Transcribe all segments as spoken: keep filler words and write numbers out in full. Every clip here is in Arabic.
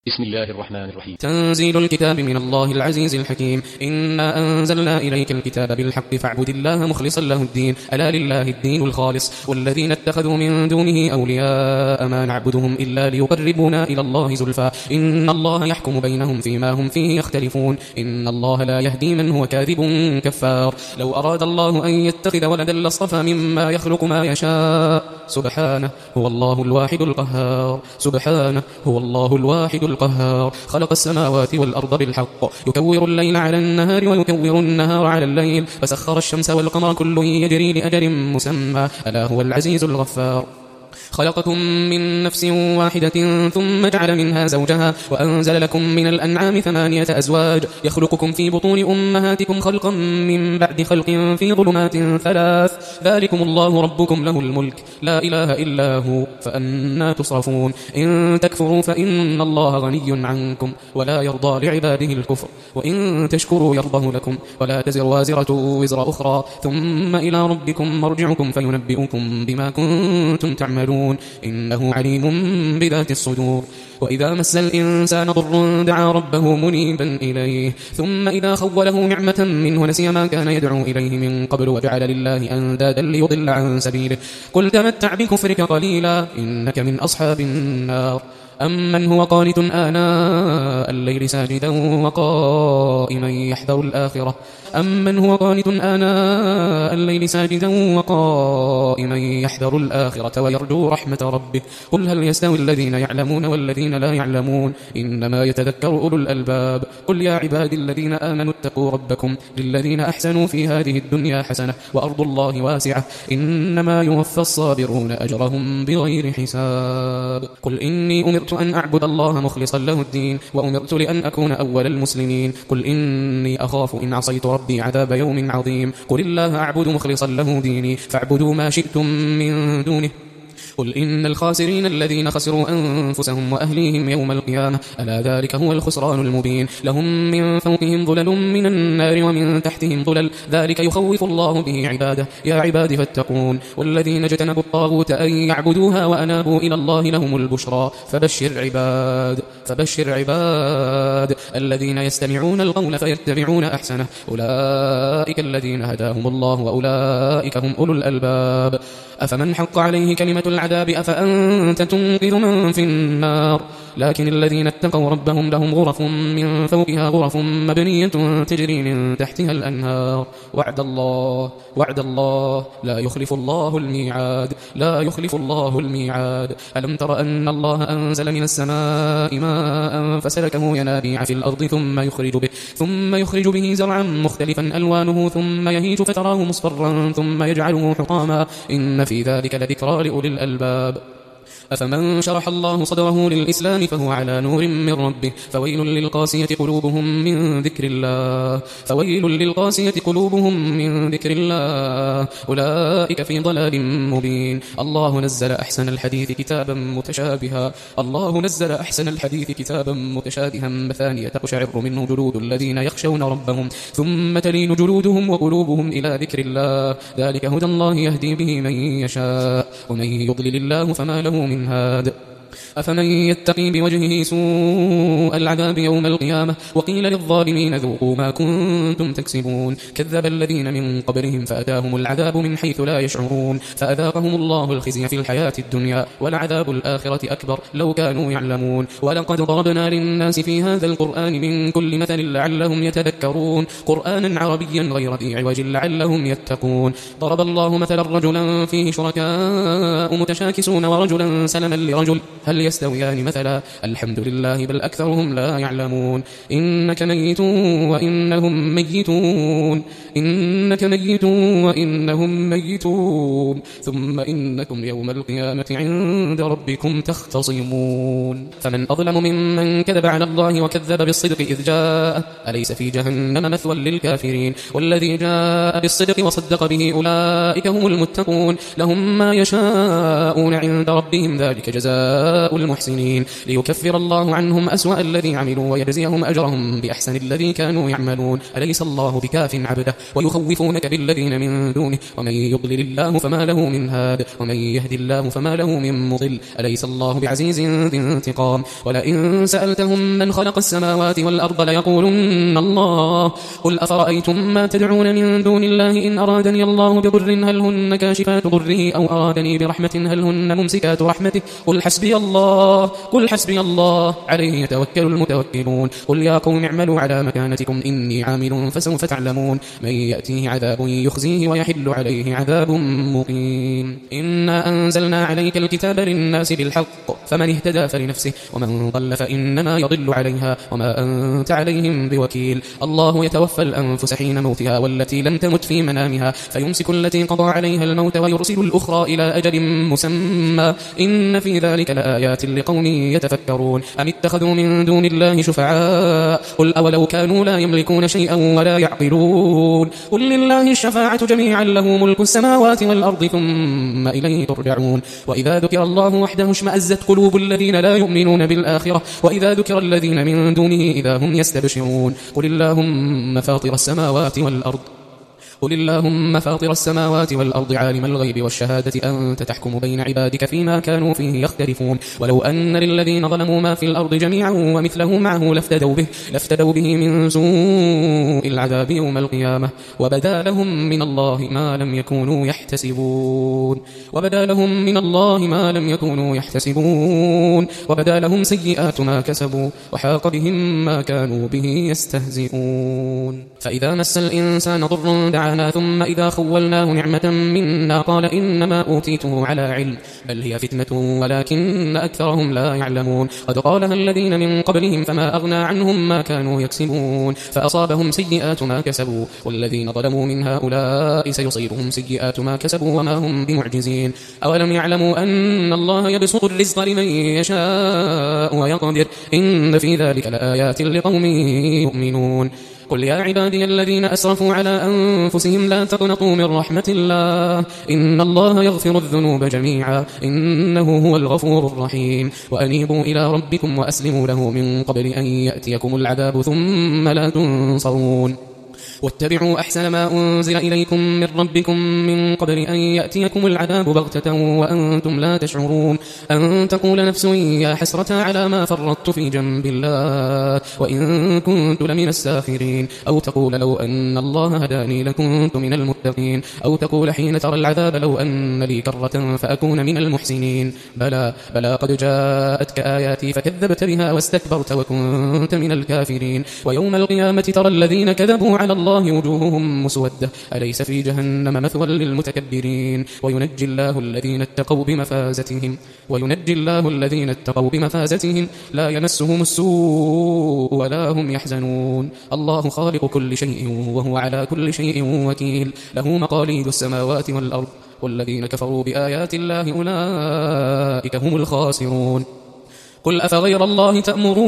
بسم الله الرحمن الرحيم. تنزيل الكتاب من الله العزيز الحكيم. إنا أنزلنا إليك الكتاب بالحق فاعبد الله مخلصا له الدين، ألا لله الدين الخالص، والذين اتخذوا من دونه أولياء ما نعبدهم إلا ليقربونا إلى الله زلفى إن الله يحكم بينهم فيما هم فيه يختلفون، إن الله لا يهدي من هو كاذب كفار. لو أراد الله أن يتخذ ولدا لاصطفى مما يخلق ما يشاء، سبحانه هو الله الواحد القهار، سبحانه هو الله الواحد القهار. خلق السماوات والأرض بالحق، يكور الليل على النهار ويكور النهار على الليل، فسخر الشمس والقمر كل يجري لأجل مسمى، ألا هو العزيز الغفار. خلقكم من نفس واحدة ثم جعل منها زوجها وأنزل لكم من الأنعام ثمانية أزواج، يخلقكم في بطون أمهاتكم خلقا من بعد خلق في ظلمات ثلاث، ذلكم الله ربكم له الملك لا إله إلا هو فأنا تصرفون. إن تكفروا فإن الله غني عنكم ولا يرضى لعباده الكفر، وإن تشكروا يرضه لكم، ولا تزر وازرة وزر أخرى، ثم إلى ربكم مرجعكم فينبئكم بما كنتم تعملون، إنه عليم بذات الصدور. وإذا مس الإنسان ضر دعا ربه منيبا إليه، ثم إذا خوله نعمة منه نسي ما كان يدعو إليه من قبل وجعل لله أندادا ليضل عن سبيله. قل تمتع بكفرك قليلا إنك من أصحاب النار. أمن هو قانت آناء الليل ساجدا وقائما يحذر الآخرة أمن هو قانت آناء الليل ساجدا وقائما يحذر الآخرة ويرجو رحمة ربه. قل هل يستوي الذين يعلمون والذين لا يعلمون إنما يتذكر أولو الألباب. قل يا عبادي الذين آمنوا اتقوا ربكم للذين أحسنوا في هذه الدنيا حسنة وأرض الله واسعة إنما يوفى الصابرون أجرهم بغير حساب. قل إني أمرت أن أعبد الله مخلصا له الدين وأمرت لأن أكون أول المسلمين. قل إني أخاف إن عصيت ربي عذاب يوم عظيم. قل الله أعبد مخلصا له ديني فاعبدوا ما شئتم من دونه. قل إن الخاسرين الذين خسروا أنفسهم وأهليهم يوم القيامة ألا ذلك هو الخسران المبين. لهم من فوقهم ظلل من النار ومن تحتهم ظلل ذلك يخوف الله به عباده يا عباد فاتقون. والذين اجتنبوا الطاغوت أن يعبدوها وأنابوا إلى الله لهم البشرى فبشر عباد فبشر عباد الذين يستمعون القول فيتبعون أحسنه أولئك الذين هداهم الله وأولئك هم أولو الألباب. أفمن حق عليه كلمة العذاب أفأنت تنقذ من في النار. لكن الذين اتقوا ربهم لهم غرف من فوقها غرف مبنية تجري من تحتها الأنهار. وعد الله وعد الله لا يخلف الله الميعاد لا يخلف الله الميعاد. ألم تر أن الله أنزل من السماء ماء فسلكه ينابيع في الأرض ثم يخرج به ثم يخرج به زرعا مختلفا ألوانه ثم يهيج فتراه مصفرا ثم يجعله حطاما إن في ذلك لذكرى لأولي الألباب. أفمن شرح الله صدره للإسلام فهو على نور من ربه فويل للقاسية قلوبهم من ذكر الله فويل للقاسية قلوبهم من ذكر الله أولئك في ضلال مبين. الله نزل أحسن الحديث كتابا متشابها الله نزل أحسن الحديث كتابا متشابها مثانية تقشعر منه جلود الذين يخشون ربهم ثم تلين جلودهم وقلوبهم إلى ذكر الله ذلك هدى الله يهدي به من يشاء ومن يضلل الله فما له من هاد. أفمن يتقي بوجهه سوء العذاب يوم القيامة وقيل للظالمين ذوقوا ما كنتم تكسبون. كذب الذين من قبلهم فأتاهم العذاب من حيث لا يشعرون فأذاقهم الله الخزي في الحياة الدنيا ولعذاب الآخرة أكبر لو كانوا يعلمون. ولقد ضربنا للناس في هذا القرآن من كل مثل لعلهم يتذكرون قرآنا عربيا غير ذي عوج لعلهم يتقون. ضرب الله مثلا رجلا فيه شركاء متشاكسون ورجلا سلما لرجل هل يستويان مثلا الحمد لله بل أكثرهم لا يعلمون. إنك ميت وإنهم ميتون إنك ميت وإنهم ميتون ثم إنكم يوم القيامة عند ربكم تختصمون. فمن أظلم ممن كذب على الله وكذب بالصدق إذ جاء أليس في جهنم مثوى للكافرين. والذي جاء بالصدق وصدق به أولئك هم المتقون لهم ما يشاءون عند ربهم ذلك جزاء جزاء المحسنين ليكفر الله عنهم أسوأ الذي عملوا ويجزيهم أجرهم بأحسن الذي كانوا يعملون أليس الله بكاف عبده ويخوفونك بالذين من دونه ومن يضلل الله فما له من هاد ومن يهدي الله فما له من مضل أليس الله بعزيز ذي انتقام ولئن سألتهم من خلق السماوات والأرض ليقولن الله قل أفرأيتم ما تدعون من دون الله إن أرادني الله بضر هل هن كاشفات ضره أو أرادني برحمة هل هن ممسكات رحمته قل حسبي الله قل حسبي الله عليه يتوكل المتوكلون قل يا قوم اعملوا على مكانتكم إني عامل فسوف تعلمون من يأتيه عذاب يخزيه ويحل عليه عذاب مقيم إنا أنزلنا عليك الكتاب للناس بالحق فمن اهتدى فلنفسه ومن ضل فإنما يضل عليها وما أنت عليهم بوكيل الله يتوفى الأنفس حين موتها والتي لم تمت في منامها فيمسك التي قضى عليها الموت ويرسل الأخرى إلى أجل مسمى إن في ذلك لآيات لقوم يتفكرون أم اتخذوا من دون الله شفعاء قل أولو كانوا لا يملكون شيئا ولا يعقلون قل لله الشفاعة جميعا له ملك السماوات والأرض ثم إليه ترجعون وإذا ذكر الله وحده اشمأزت قلوب الذين لا يؤمنون بالآخرة وإذا ذكر الذين من دونه إذا هم يستبشرون قل اللهم فاطر السماوات والأرض قل اللهم فاطر السماوات والأرض عالم الغيب والشهادة أنت تحكم بين عبادك فيما كانوا فيه يختلفون ولو أن للذين ظلموا ما في الأرض جميعا ومثله معه لافتدوا به, لافتدوا به من سوء العذاب يوم القيامة وبدا لهم من الله ما لم يكونوا يحتسبون وبدا لهم من الله ما لم يكونوا يحتسبون وبدا لهم سيئات ما كسبوا وحاق بهم ما كانوا به يستهزئون فإذا مس الإنسان ضر دعا ثم إذا خولناه نعمة منا قال إنما أوتيته على علم بل هي فتنة ولكن أكثرهم لا يعلمون قد قالها الذين من قبلهم فما أغنى عنهم ما كانوا يكسبون فأصابهم سيئات ما كسبوا والذين ظلموا من هؤلاء سيصيبهم سيئات ما كسبوا وما هم بمعجزين أولم يعلموا أن الله يبسط الرزق لمن يشاء ويقدر إن في ذلك لآيات لقوم يؤمنون قل يا عبادي الذين أسرفوا على أنفسهم لا تقنطوا من رحمة الله إن الله يغفر الذنوب جميعا إنه هو الغفور الرحيم وأنيبوا إلى ربكم وأسلموا له من قبل أن يأتيكم العذاب ثم لا تنصرون واتبعوا أحسن ما أنزل إليكم من ربكم من قبل أن يأتيكم العذاب بغتة وأنتم لا تشعرون أن تقول نفس يا حسرة على ما فرطت في جنب الله وإن كنت لمن الساخرين أو تقول لو أن الله هداني لكنت من المتقين أو تقول حين ترى العذاب لو أن لي كرة فأكون من المحسنين بلى بلى قد جاءتك آياتي فكذبت بها واستكبرت وكنت من الكافرين ويوم القيامة ترى الذين كذبوا على الله وجوههم مسودة أليس في جهنم مثوى للمتكبرين وينجي الله الذين اتقوا بمفازتهم وينجي الله الذين اتقوا بمفازتهم لا يمسهم السوء ولا هم يحزنون الله خالق كل شيء وهو على كل شيء وكيل له مقاليد السماوات والأرض والذين كفروا بآيات الله أولئك هم الخاسرون قل أفغير الله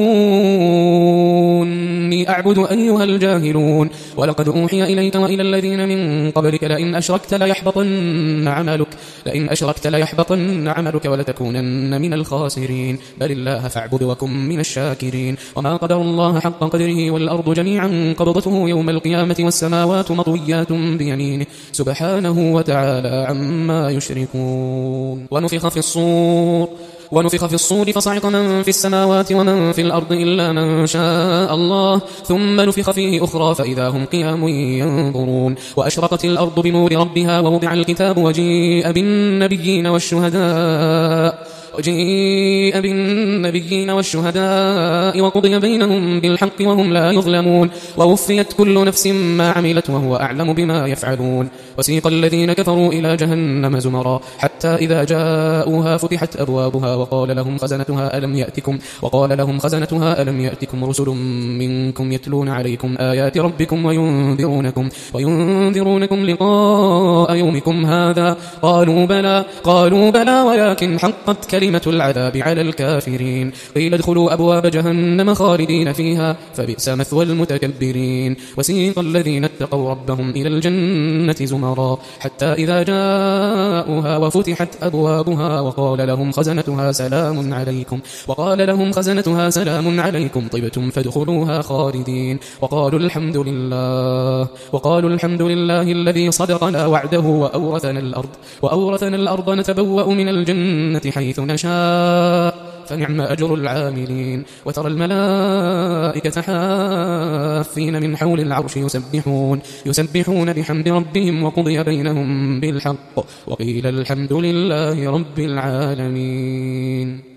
تأمروني أعبد أيها الجاهلون ولقد أوحي إليك وإلى الذين من قبلك لئن أشركت ليحبطن عملك لئن أشركت ليحبطن عملك ولتكونن من الخاسرين بل الله فاعبد وكن من الشاكرين وما قدر الله حق قدره والأرض جميعا قبضته يوم القيامة والسماوات مطويات بيمينه سبحانه وتعالى عما يشركون ونفخ في الصور ونفخ في الصور فصعق من في السماوات ومن في الأرض إلا من شاء الله ثم نفخ فيه أخرى فإذا هم قيام ينظرون وأشرقت الأرض بنور ربها ووضع الكتاب وجيء بالنبيين والشهداء وجيء بالنبيين والشهداء وقضي بينهم بالحق وهم لا يظلمون ووفيت كل نفس ما عملت وهو أعلم بما يفعلون وسيق الذين كفروا إلى جهنم زمرا حتى إذا جاءوها فتحت أبوابها وقال لهم خزنتها ألم يأتكم وقال لهم خزنتها ألم يأتكم رسل منكم يتلون عليكم آيات ربكم وينذرونكم وينذرونكم لقاء يومكم هذا قالوا بلى قالوا بلى ولكن حقت كلمة كلمة العذاب على الكافرين قيل ادخلوا أبواب جهنم خالدين فيها فبئس مثوى المتكبرين وسيق الذين اتقوا ربهم إلى الجنة زمرا حتى إذا جاءوها وفتحت أبوابها وقال لهم خزنتها سلام عليكم وقال لهم خزنتها سلام عليكم طبتم فادخلوها خالدين وقالوا الحمد لله وقالوا الحمد لله الذي صدقنا وعده وأورثنا الأرض وأورثنا الأرض نتبوأ من الجنة حيث نشاء فنعم أجر العاملين وترى الملائكة حافين من حول العرش يسبحون يسبحون بحمد ربهم وقضي بينهم بالحق وقيل الحمد لله رب العالمين.